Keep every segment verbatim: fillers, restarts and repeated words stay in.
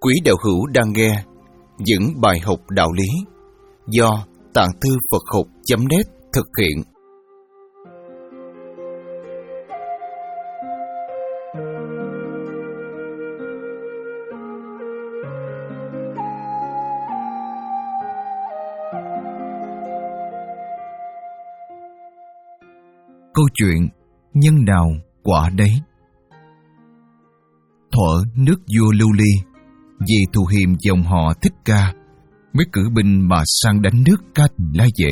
Quý đạo hữu đang nghe những bài học đạo lý do Tạng Thư Phật Học chấm net thực hiện. Câu chuyện nhân nào quả đấy. Thuở nước vua Lưu Ly, vì thù hiềm dòng họ Thích Ca, mới cử binh mà sang đánh nước Ca Tỳ La Vệ.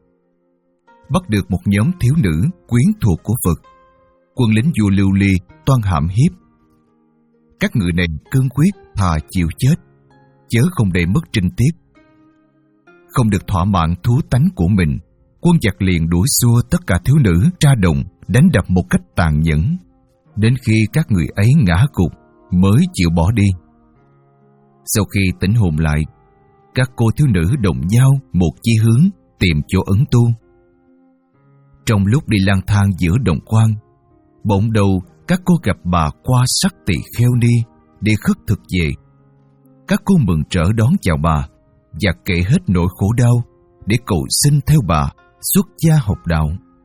Bắt được một nhóm thiếu nữ quyến thuộc của Phật, quân lính vua Lưu Ly toan hãm hiếp. Các người này cương quyết thà chịu chết, chớ không để mất trinh tiết. Không được thỏa mãn thú tánh của mình, quân giặc liền đuổi xua tất cả thiếu nữ ra đồng, đánh đập một cách tàn nhẫn, đến khi các người ấy ngã gục mới chịu bỏ đi. Sau khi tỉnh hồn lại, các cô thiếu nữ đồng nhau một chí hướng tìm chỗ ẩn tu. Trong lúc đi lang thang giữa đồng quan, bỗng đầu các cô gặp bà Qua Sắc Tỳ Kheo Ni để khất thực về. Các cô mừng rỡ đón chào bà và kể hết nỗi khổ đau để cầu xin theo bà xuất gia học đạo.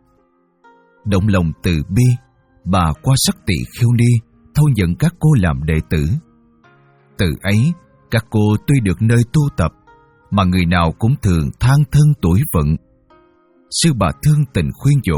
Động lòng từ bi, bà Qua Sắc Tỳ Kheo Ni thâu nhận các cô làm đệ tử. Từ ấy, các cô tuy được nơi tu tập, mà người nào cũng thường than thân tuổi phận. Sư bà thương tình khuyên dỗ: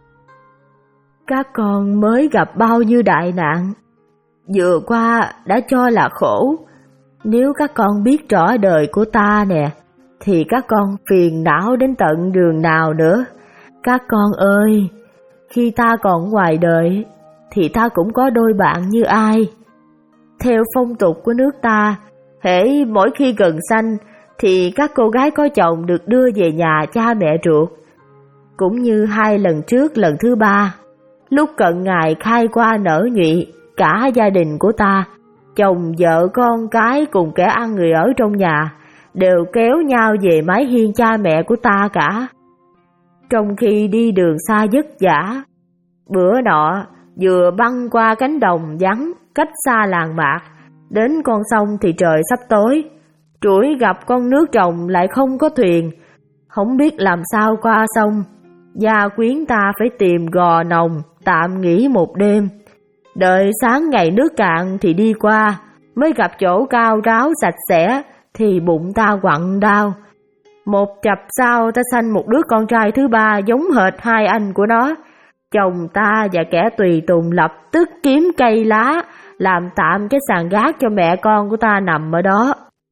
các con mới gặp bao nhiêu đại nạn, vừa qua đã cho là khổ. Nếu các con biết rõ đời của ta nè, thì các con phiền não đến tận đường nào nữa. Các con ơi, khi ta còn ngoài đời, thì ta cũng có đôi bạn như ai. Theo phong tục của nước ta, hễ mỗi khi gần sanh, thì các cô gái có chồng được đưa về nhà cha mẹ ruột. Cũng như hai lần trước lần thứ ba, lúc cận ngày khai qua nở nhụy, cả gia đình của ta, chồng vợ con cái cùng kẻ ăn người ở trong nhà, đều kéo nhau về mái hiên cha mẹ của ta cả. Trong khi đi đường xa vất vả, bữa nọ vừa băng qua cánh đồng vắng cách xa làng mạc, đến con sông thì trời sắp tối. Trũi gặp con nước trồng lại không có thuyền, không biết làm sao qua sông. Gia quyến ta phải tìm gò nồng tạm nghỉ một đêm. Đợi sáng ngày nước cạn thì đi qua, mới gặp chỗ cao ráo sạch sẽ, thì bụng ta quặn đau. Một chập sau ta sanh một đứa con trai thứ ba giống hệt hai anh của nó. Chồng ta và kẻ tùy tùng lập tức kiếm cây lá, làm tạm cái sàn gác cho mẹ con của ta nằm ở đó.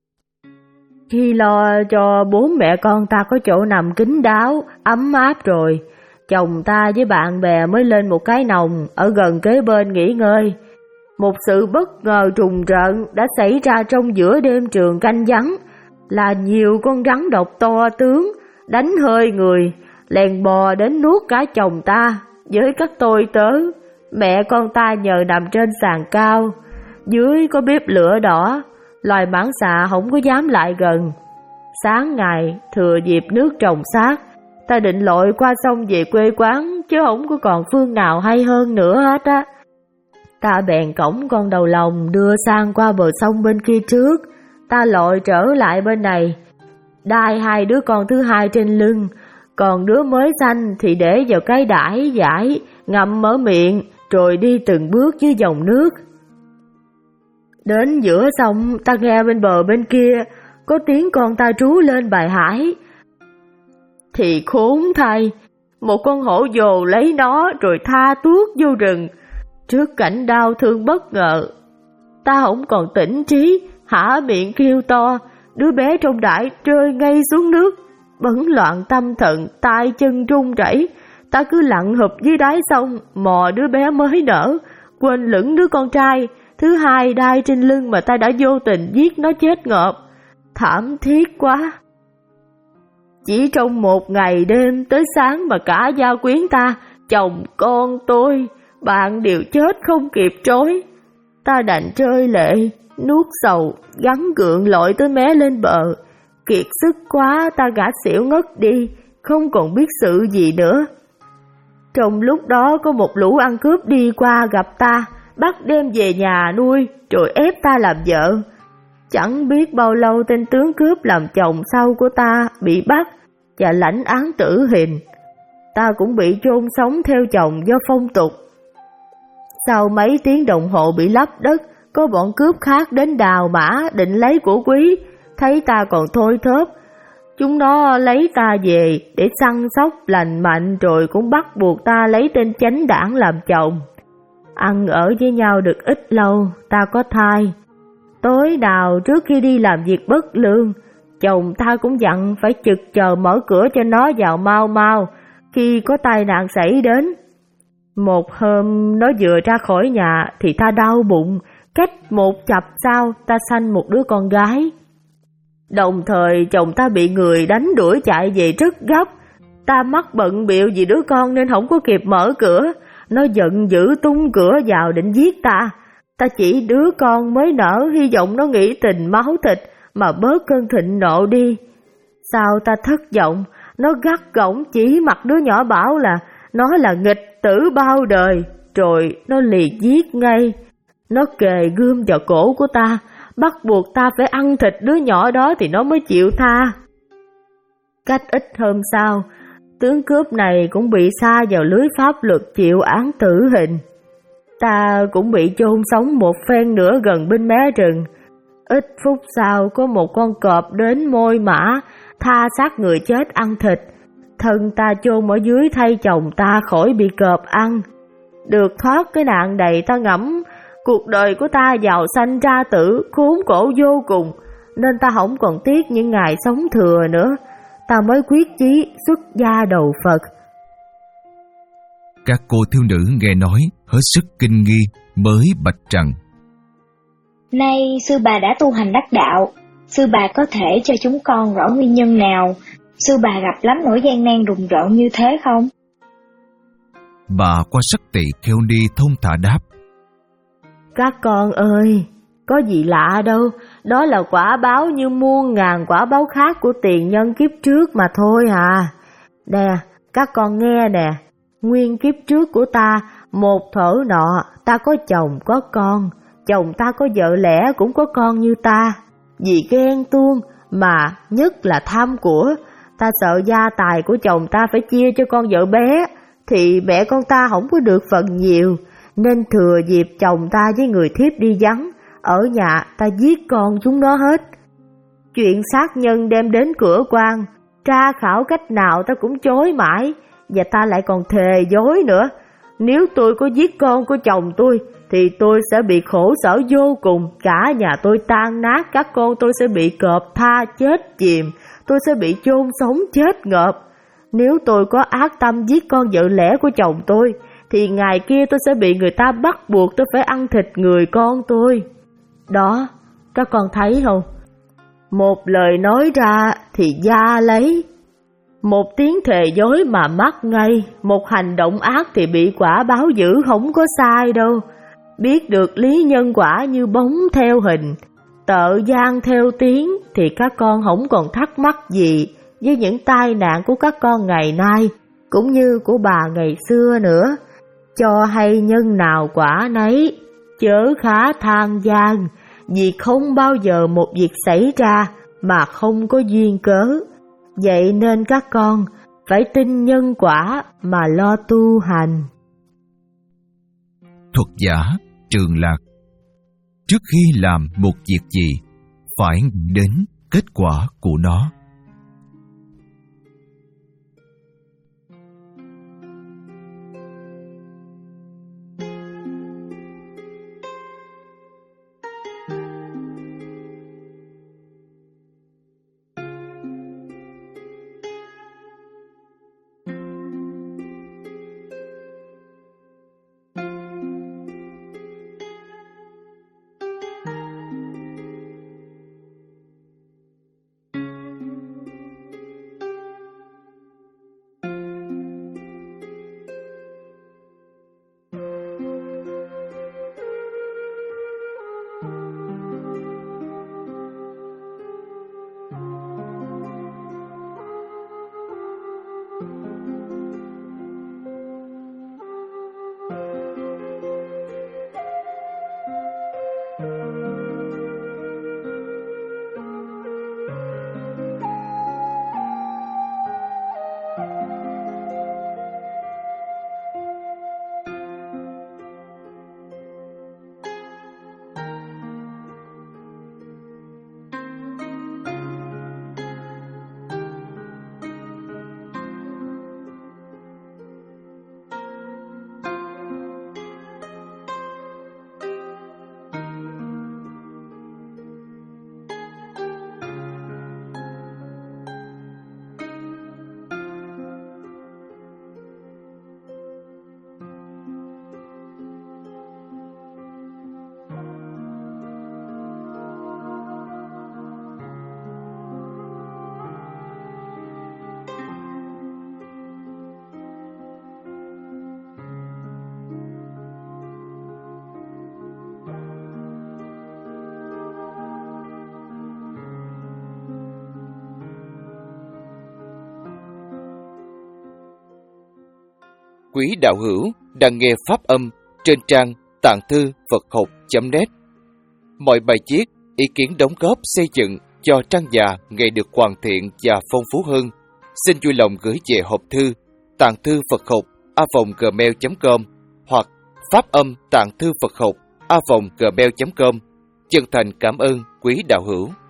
Khi lo cho bốn mẹ con ta có chỗ nằm kín đáo, ấm áp rồi, chồng ta với bạn bè mới lên một cái nòng ở gần kế bên nghỉ ngơi. Một sự bất ngờ trùng rợn đã xảy ra trong giữa đêm trường canh vắng, là nhiều con rắn độc to tướng, đánh hơi người, lèn bò đến nuốt cả chồng ta với các tôi tớ. Mẹ con ta nhờ nằm trên sàn cao, dưới có bếp lửa đỏ, loài mãng xà không có dám lại gần. Sáng ngày thừa dịp nước trồng xác, ta định lội qua sông về quê quán, chứ không có còn phương nào hay hơn nữa hết á. Ta bèn cõng con đầu lòng đưa sang qua bờ sông bên kia trước, ta lội trở lại bên này, đai hai đứa con thứ hai trên lưng, còn đứa mới sanh thì để vào cái đãi giải, ngậm mở miệng, rồi đi từng bước dưới dòng nước. Đến giữa sông, ta nghe bên bờ bên kia có tiếng con ta trú lên bài hải. Thì khốn thay, một con hổ vồ lấy nó rồi tha tuốt vô rừng. Trước cảnh đau thương bất ngờ, ta không còn tỉnh trí, hả miệng kêu to, đứa bé trong đãi rơi ngay xuống nước. Bấn loạn tâm thần, tay chân run rẩy, ta cứ lặn hụp dưới đáy sông, mò đứa bé mới nở, quên lửng đứa con trai thứ hai đai trên lưng mà ta đã vô tình giết nó chết ngợp. Thảm thiết quá. Chỉ trong một ngày đêm tới sáng mà cả gia quyến ta, chồng con tôi, bạn đều chết không kịp trối. Ta đành rơi lệ, nuốt sầu, gắng gượng lội tới mé lên bờ. Kiệt sức quá, ta gã xỉu ngất đi, không còn biết sự gì nữa. Trong lúc đó có một lũ ăn cướp đi qua gặp ta, bắt đem về nhà nuôi, rồi ép ta làm vợ. Chẳng biết bao lâu tên tướng cướp làm chồng sau của ta bị bắt và lãnh án tử hình. Ta cũng bị chôn sống theo chồng do phong tục. Sau mấy tiếng đồng hồ bị lấp đất, có bọn cướp khác đến đào mã định lấy của quý, thấy ta còn thôi thóp. Chúng nó lấy ta về để săn sóc lành mạnh, rồi cũng bắt buộc ta lấy tên chánh đảng làm chồng. Ăn ở với nhau được ít lâu, ta có thai. Tối nào trước khi đi làm việc bất lương, chồng ta cũng dặn phải trực chờ mở cửa cho nó vào mau mau khi có tai nạn xảy đến. Một hôm nó vừa ra khỏi nhà thì ta đau bụng, cách một chập sau ta sanh một đứa con gái. Đồng thời chồng ta bị người đánh đuổi chạy về rất gấp. Ta mắc bận bịu vì đứa con nên không có kịp mở cửa. Nó giận dữ tung cửa vào định giết ta. Ta chỉ đứa con mới nở, hy vọng nó nghĩ tình máu thịt mà bớt cơn thịnh nộ đi. Sao ta thất vọng, nó gắt gỏng chỉ mặt đứa nhỏ bảo là nó là nghịch tử bao đời, rồi nó liền giết ngay. Nó kề gươm vào cổ của ta, bắt buộc ta phải ăn thịt đứa nhỏ đó thì nó mới chịu tha. Cách ít hôm sau, tướng cướp này cũng bị sa vào lưới pháp luật chịu án tử hình. Ta cũng bị chôn sống một phen nữa gần bên mé rừng. Ít phút sau có một con cọp đến môi mã, tha xác người chết ăn thịt. Thân ta chôn ở dưới thay chồng ta khỏi bị cọp ăn. Được thoát cái nạn đầy, ta ngẫm cuộc đời của ta giàu sanh ra tử, khốn khổ vô cùng, nên ta không còn tiếc những ngày sống thừa nữa. Ta mới quyết chí xuất gia đầu Phật. Các cô thiếu nữ nghe nói hết sức kinh nghi, mới bạch rằng: Nay sư bà đã tu hành đắc đạo, sư bà có thể cho chúng con rõ nguyên nhân nào sư bà gặp lắm nỗi gian nan rùng rợn như thế không? Bà qua sắc tỳ kheo ni thông thả đáp: Các con ơi, có gì lạ đâu, đó là quả báo như muôn ngàn quả báo khác của tiền nhân kiếp trước mà thôi à. Nè, các con nghe nè, nguyên kiếp trước của ta, một thở nọ, ta có chồng có con, chồng ta có vợ lẽ cũng có con như ta. Vì ghen tuông mà nhất là tham của, ta sợ gia tài của chồng ta phải chia cho con vợ bé, thì mẹ con ta không có được phần nhiều, nên thừa dịp chồng ta với người thiếp đi vắng, ở nhà ta giết con chúng nó hết. Chuyện sát nhân đem đến cửa quan, tra khảo cách nào ta cũng chối mãi, và ta lại còn thề dối nữa. Nếu tôi có giết con của chồng tôi, thì tôi sẽ bị khổ sở vô cùng, cả nhà tôi tan nát, các con tôi sẽ bị cọp tha chết chìm, tôi sẽ bị chôn sống chết ngợp. Nếu tôi có ác tâm giết con vợ lẽ của chồng tôi, thì ngày kia tôi sẽ bị người ta bắt buộc tôi phải ăn thịt người con tôi. Đó, các con thấy không? Một lời nói ra thì da lấy, một tiếng thề dối mà mắc ngay, một hành động ác thì bị quả báo dữ không có sai đâu. Biết được lý nhân quả như bóng theo hình, tợ gian theo tiếng, thì các con không còn thắc mắc gì với những tai nạn của các con ngày nay, cũng như của bà ngày xưa nữa. Cho hay nhân nào quả nấy, chớ khá than gian, vì không bao giờ một việc xảy ra mà không có duyên cớ. Vậy nên các con phải tin nhân quả mà lo tu hành. Thuật giả Trường Lạc: trước khi làm một việc gì, phải nghĩ đến kết quả của nó. quý đạo hữu đang nghe pháp âm trên trang tạng thư Phật học chấm net. Mọi bài viết, ý kiến đóng góp xây dựng cho trang nhà ngày được hoàn thiện và phong phú hơn, xin vui lòng gửi về hộp thư tạng thư Phật học a vòng gmail chấm com hoặc pháp âm tạng thư Phật học a vòng gmail chấm com. Chân thành cảm ơn quý đạo hữu.